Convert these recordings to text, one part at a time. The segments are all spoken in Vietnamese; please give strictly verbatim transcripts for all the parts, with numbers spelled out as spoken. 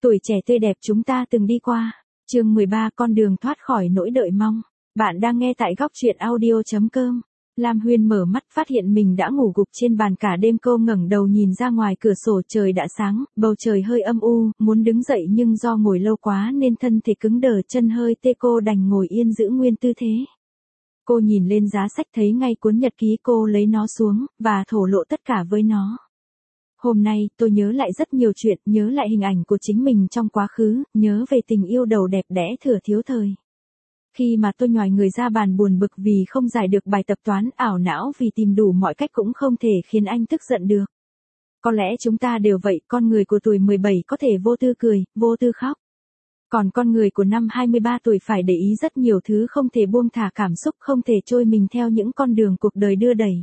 Tuổi trẻ tươi đẹp chúng ta từng đi qua. Chương mười ba con đường thoát khỏi nỗi đợi mong. Bạn đang nghe tại góc truyện audio chấm com. Lam Huyên mở mắt phát hiện mình đã ngủ gục trên bàn cả đêm, cô ngẩng đầu nhìn ra ngoài cửa sổ, trời đã sáng, bầu trời hơi âm u, muốn đứng dậy nhưng do ngồi lâu quá nên thân thể cứng đờ, chân hơi tê, cô đành ngồi yên giữ nguyên tư thế. Cô nhìn lên giá sách thấy ngay cuốn nhật ký, cô lấy nó xuống, và thổ lộ tất cả với nó. Hôm nay, tôi nhớ lại rất nhiều chuyện, nhớ lại hình ảnh của chính mình trong quá khứ, nhớ về tình yêu đầu đẹp đẽ thuở thiếu thời. Khi mà tôi nhoài người ra bàn buồn bực vì không giải được bài tập toán, ảo não vì tìm đủ mọi cách cũng không thể khiến anh tức giận được. Có lẽ chúng ta đều vậy, con người của tuổi mười bảy có thể vô tư cười, vô tư khóc. Còn con người của năm hai mươi ba tuổi phải để ý rất nhiều thứ, không thể buông thả cảm xúc, không thể trôi mình theo những con đường cuộc đời đưa đẩy.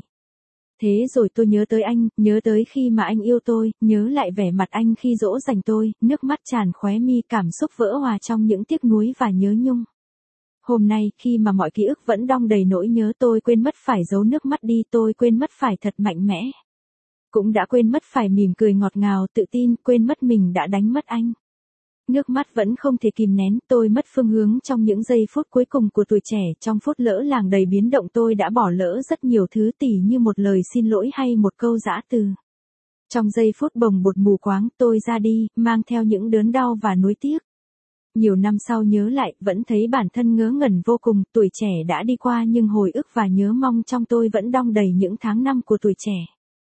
Thế rồi tôi nhớ tới anh, nhớ tới khi mà anh yêu tôi, nhớ lại vẻ mặt anh khi dỗ dành tôi, nước mắt tràn khóe mi, cảm xúc vỡ hòa trong những tiếc nuối và nhớ nhung. Hôm nay, khi mà mọi ký ức vẫn đong đầy nỗi nhớ, tôi quên mất phải giấu nước mắt đi, tôi quên mất phải thật mạnh mẽ. Cũng đã quên mất phải mỉm cười ngọt ngào, tự tin, quên mất mình đã đánh mất anh. Nước mắt vẫn không thể kìm nén, tôi mất phương hướng trong những giây phút cuối cùng của tuổi trẻ, trong phút lỡ làng đầy biến động tôi đã bỏ lỡ rất nhiều thứ, tỉ như một lời xin lỗi hay một câu giã từ. Trong giây phút bồng bột mù quáng tôi ra đi, mang theo những đớn đau và nuối tiếc. Nhiều năm sau nhớ lại, vẫn thấy bản thân ngớ ngẩn vô cùng, tuổi trẻ đã đi qua nhưng hồi ức và nhớ mong trong tôi vẫn đong đầy những tháng năm của tuổi trẻ.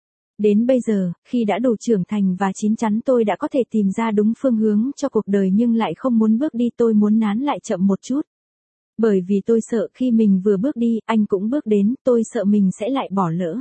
Đến bây giờ, khi đã đủ trưởng thành và chín chắn, tôi đã có thể tìm ra đúng phương hướng cho cuộc đời nhưng lại không muốn bước đi, tôi muốn nán lại chậm một chút. Bởi vì tôi sợ khi mình vừa bước đi, anh cũng bước đến, tôi sợ mình sẽ lại bỏ lỡ.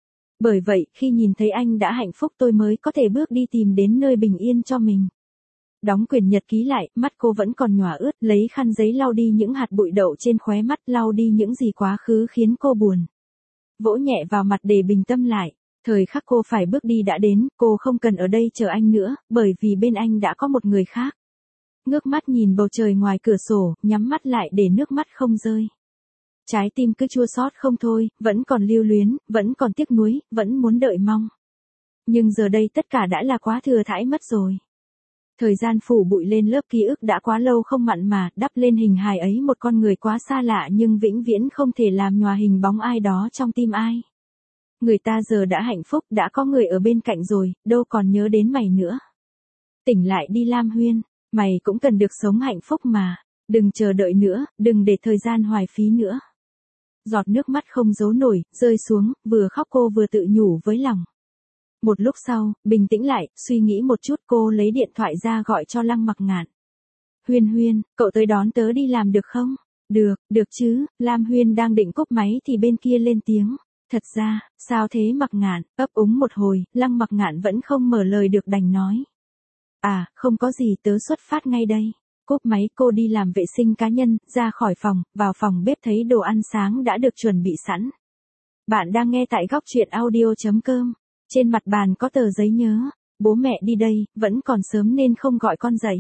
Bởi vậy, khi nhìn thấy anh đã hạnh phúc tôi mới có thể bước đi tìm đến nơi bình yên cho mình. Đóng quyển nhật ký lại, mắt cô vẫn còn nhòa ướt, lấy khăn giấy lau đi những hạt bụi đậu trên khóe mắt, lau đi những gì quá khứ khiến cô buồn. Vỗ nhẹ vào mặt để bình tâm lại. Thời khắc cô phải bước đi đã đến, cô không cần ở đây chờ anh nữa, bởi vì bên anh đã có một người khác. Ngước mắt nhìn bầu trời ngoài cửa sổ, nhắm mắt lại để nước mắt không rơi. Trái tim cứ chua xót không thôi, vẫn còn lưu luyến, vẫn còn tiếc nuối, vẫn muốn đợi mong. Nhưng giờ đây tất cả đã là quá thừa thãi mất rồi. Thời gian phủ bụi lên lớp ký ức đã quá lâu không mặn mà, đắp lên hình hài ấy một con người quá xa lạ nhưng vĩnh viễn không thể làm nhòa hình bóng ai đó trong tim ai. Người ta giờ đã hạnh phúc, đã có người ở bên cạnh rồi, đâu còn nhớ đến mày nữa. Tỉnh lại đi Lam Huyên, mày cũng cần được sống hạnh phúc mà, đừng chờ đợi nữa, đừng để thời gian hoài phí nữa. Giọt nước mắt không giấu nổi, rơi xuống, vừa khóc cô vừa tự nhủ với lòng. Một lúc sau, bình tĩnh lại, suy nghĩ một chút, cô lấy điện thoại ra gọi cho Lăng Mặc Ngạn. Huyên Huyên, cậu tới đón tớ đi làm được không? Được, được chứ, Lam Huyên đang định cúp máy thì bên kia lên tiếng. Thật ra, sao thế Mặc Ngạn, ấp úng một hồi, Lăng Mặc Ngạn vẫn không mở lời được đành nói. À, không có gì, tớ xuất phát ngay đây. Cúp máy cô đi làm vệ sinh cá nhân, ra khỏi phòng, vào phòng bếp thấy đồ ăn sáng đã được chuẩn bị sẵn. Bạn đang nghe tại góc truyện audio chấm com. Trên mặt bàn có tờ giấy nhớ. Bố mẹ đi đây, vẫn còn sớm nên không gọi con dậy.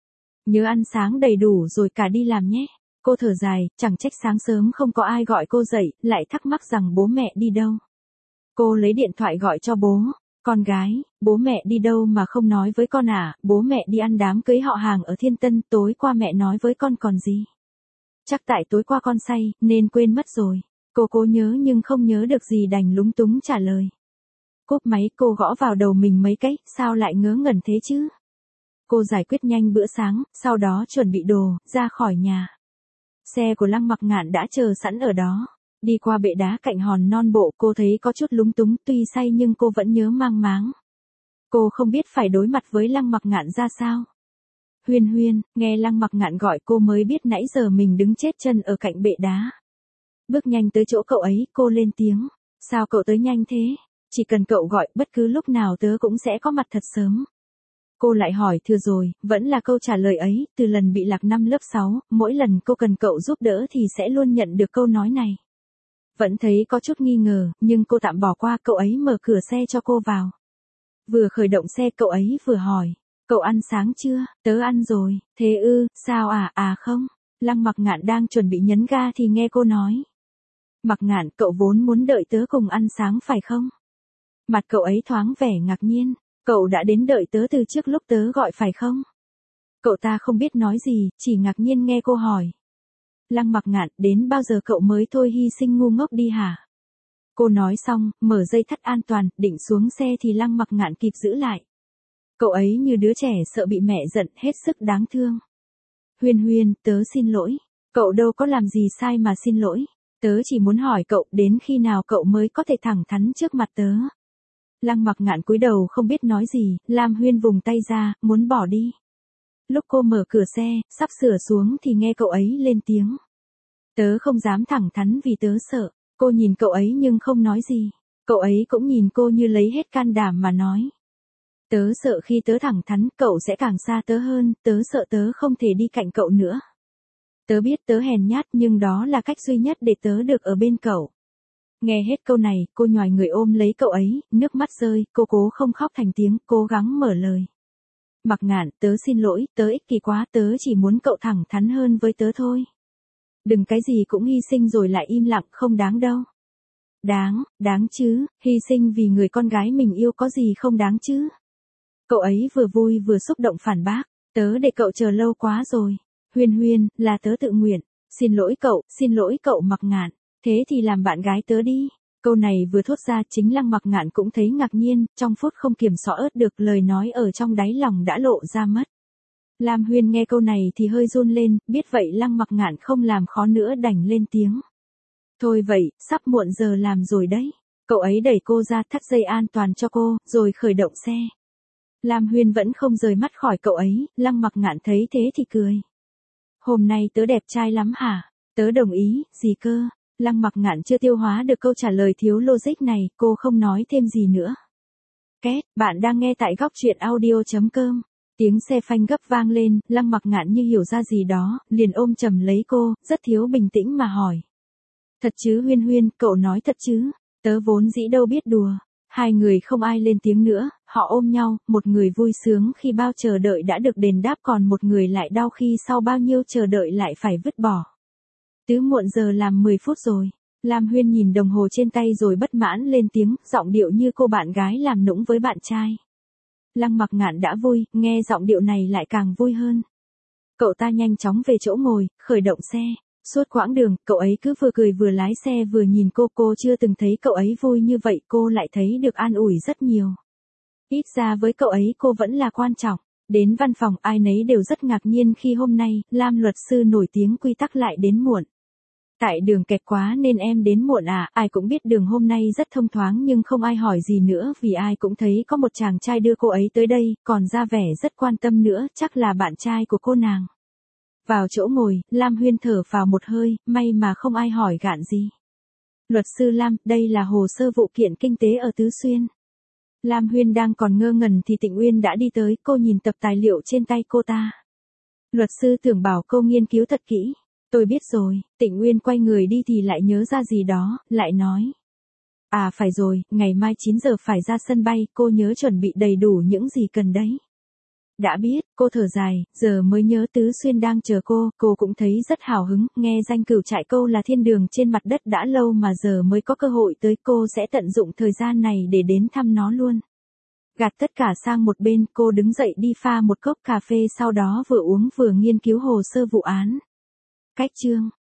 Nhớ ăn sáng đầy đủ rồi cả đi làm nhé. Cô thở dài, chẳng trách sáng sớm không có ai gọi cô dậy, lại thắc mắc rằng bố mẹ đi đâu. Cô lấy điện thoại gọi cho bố. Con gái, bố mẹ đi đâu mà không nói với con à, bố mẹ đi ăn đám cưới họ hàng ở Thiên Tân, tối qua mẹ nói với con còn gì. Chắc tại tối qua con say, nên quên mất rồi. Cô cố nhớ nhưng không nhớ được gì đành lúng túng trả lời. Cúp máy cô gõ vào đầu mình mấy cái, sao lại ngớ ngẩn thế chứ? Cô giải quyết nhanh bữa sáng, sau đó chuẩn bị đồ, ra khỏi nhà. Xe của Lăng Mặc Ngạn đã chờ sẵn ở đó. Đi qua bệ đá cạnh hòn non bộ, cô thấy có chút lúng túng, tuy say nhưng cô vẫn nhớ mang máng. Cô không biết phải đối mặt với Lăng Mặc Ngạn ra sao. Huyên Huyên, nghe Lăng Mặc Ngạn gọi cô mới biết nãy giờ mình đứng chết chân ở cạnh bệ đá. Bước nhanh tới chỗ cậu ấy, cô lên tiếng. Sao cậu tới nhanh thế? Chỉ cần cậu gọi, bất cứ lúc nào tớ cũng sẽ có mặt thật sớm. Cô lại hỏi thừa rồi, vẫn là câu trả lời ấy, từ lần bị lạc năm lớp sáu, mỗi lần cô cần cậu giúp đỡ thì sẽ luôn nhận được câu nói này. Vẫn thấy có chút nghi ngờ, nhưng cô tạm bỏ qua, cậu ấy mở cửa xe cho cô vào. Vừa khởi động xe cậu ấy vừa hỏi, cậu ăn sáng chưa? Tớ ăn rồi, thế ư, sao à, à không. Lăng Mặc Ngạn đang chuẩn bị nhấn ga thì nghe cô nói. Mặc Ngạn, cậu vốn muốn đợi tớ cùng ăn sáng phải không? Mặt cậu ấy thoáng vẻ ngạc nhiên, cậu đã đến đợi tớ từ trước lúc tớ gọi phải không? Cậu ta không biết nói gì, chỉ ngạc nhiên nghe cô hỏi. Lăng Mặc Ngạn, đến bao giờ cậu mới thôi hy sinh ngu ngốc đi hả? Cô nói xong, mở dây thắt an toàn, định xuống xe thì Lăng Mặc Ngạn kịp giữ lại. Cậu ấy như đứa trẻ sợ bị mẹ giận, hết sức đáng thương. Huyên Huyên, tớ xin lỗi. Cậu đâu có làm gì sai mà xin lỗi. Tớ chỉ muốn hỏi cậu đến khi nào cậu mới có thể thẳng thắn trước mặt tớ. Lăng Mặc Ngạn cúi đầu không biết nói gì, Lam Huyên vùng tay ra, muốn bỏ đi. Lúc cô mở cửa xe, sắp sửa xuống thì nghe cậu ấy lên tiếng. Tớ không dám thẳng thắn vì tớ sợ. Cô nhìn cậu ấy nhưng không nói gì. Cậu ấy cũng nhìn cô như lấy hết can đảm mà nói. Tớ sợ khi tớ thẳng thắn cậu sẽ càng xa tớ hơn, tớ sợ tớ không thể đi cạnh cậu nữa. Tớ biết tớ hèn nhát nhưng đó là cách duy nhất để tớ được ở bên cậu. Nghe hết câu này, cô nhoài người ôm lấy cậu ấy, nước mắt rơi, cô cố không khóc thành tiếng, cố gắng mở lời. Mặc Ngạn, tớ xin lỗi, tớ ích kỷ quá, tớ chỉ muốn cậu thẳng thắn hơn với tớ thôi. Đừng cái gì cũng hy sinh rồi lại im lặng, không đáng đâu. Đáng, đáng chứ, hy sinh vì người con gái mình yêu có gì không đáng chứ. Cậu ấy vừa vui vừa xúc động phản bác, tớ để cậu chờ lâu quá rồi. Huyên Huyên, là tớ tự nguyện. Xin lỗi cậu, xin lỗi cậu Mặc Ngạn, thế thì làm bạn gái tớ đi. Câu này vừa thốt ra chính Lăng Mặc Ngạn cũng thấy ngạc nhiên, trong phút không kiểm soát ớt được lời nói ở trong đáy lòng đã lộ ra mất. Lam Huyên nghe câu này thì hơi run lên, biết vậy Lăng Mặc Ngạn không làm khó nữa đành lên tiếng. Thôi vậy, sắp muộn giờ làm rồi đấy. Cậu ấy đẩy cô ra thắt dây an toàn cho cô, rồi khởi động xe. Lam Huyên vẫn không rời mắt khỏi cậu ấy, Lăng Mặc Ngạn thấy thế thì cười. Hôm nay tớ đẹp trai lắm hả? Tớ đồng ý, gì cơ? Lăng Mặc Ngạn chưa tiêu hóa được câu trả lời thiếu logic này, cô không nói thêm gì nữa. Két, bạn đang nghe tại góc truyện audio chấm com. Tiếng xe phanh gấp vang lên, Lăng Mặc Ngạn như hiểu ra gì đó, liền ôm chầm lấy cô, rất thiếu bình tĩnh mà hỏi. Thật chứ Huyên Huyên, cậu nói thật chứ? Tớ vốn dĩ đâu biết đùa. Hai người không ai lên tiếng nữa, họ ôm nhau, một người vui sướng khi bao chờ đợi đã được đền đáp còn một người lại đau khi sau bao nhiêu chờ đợi lại phải vứt bỏ. Tứ muộn giờ làm mười phút rồi. Lam Huyên nhìn đồng hồ trên tay rồi bất mãn lên tiếng, giọng điệu như cô bạn gái làm nũng với bạn trai. Lăng Mặc Ngạn đã vui, nghe giọng điệu này lại càng vui hơn. Cậu ta nhanh chóng về chỗ ngồi, khởi động xe. Suốt quãng đường, cậu ấy cứ vừa cười vừa lái xe vừa nhìn cô, cô chưa từng thấy cậu ấy vui như vậy, cô lại thấy được an ủi rất nhiều. Ít ra với cậu ấy cô vẫn là quan trọng. Đến văn phòng ai nấy đều rất ngạc nhiên khi hôm nay, Lam luật sư nổi tiếng quy tắc lại đến muộn. Tại đường kẹt quá nên em đến muộn à, ai cũng biết đường hôm nay rất thông thoáng nhưng không ai hỏi gì nữa vì ai cũng thấy có một chàng trai đưa cô ấy tới đây, còn ra vẻ rất quan tâm nữa, chắc là bạn trai của cô nàng. Vào chỗ ngồi, Lam Huyên thở vào một hơi, may mà không ai hỏi gạn gì. Luật sư Lam, đây là hồ sơ vụ kiện kinh tế ở Tứ Xuyên. Lam Huyên đang còn ngơ ngẩn thì Tịnh Uyên đã đi tới, cô nhìn tập tài liệu trên tay cô ta. Luật sư tưởng bảo cô nghiên cứu thật kỹ. Tôi biết rồi, Tịnh Uyên quay người đi thì lại nhớ ra gì đó, lại nói. À phải rồi, ngày mai chín giờ phải ra sân bay, cô nhớ chuẩn bị đầy đủ những gì cần đấy. Đã biết, cô thở dài, giờ mới nhớ Tứ Xuyên đang chờ cô, cô cũng thấy rất hào hứng, nghe danh Cửu Trại Câu là thiên đường trên mặt đất đã lâu mà giờ mới có cơ hội tới, cô sẽ tận dụng thời gian này để đến thăm nó luôn. Gạt tất cả sang một bên, cô đứng dậy đi pha một cốc cà phê sau đó vừa uống vừa nghiên cứu hồ sơ vụ án. Cách chương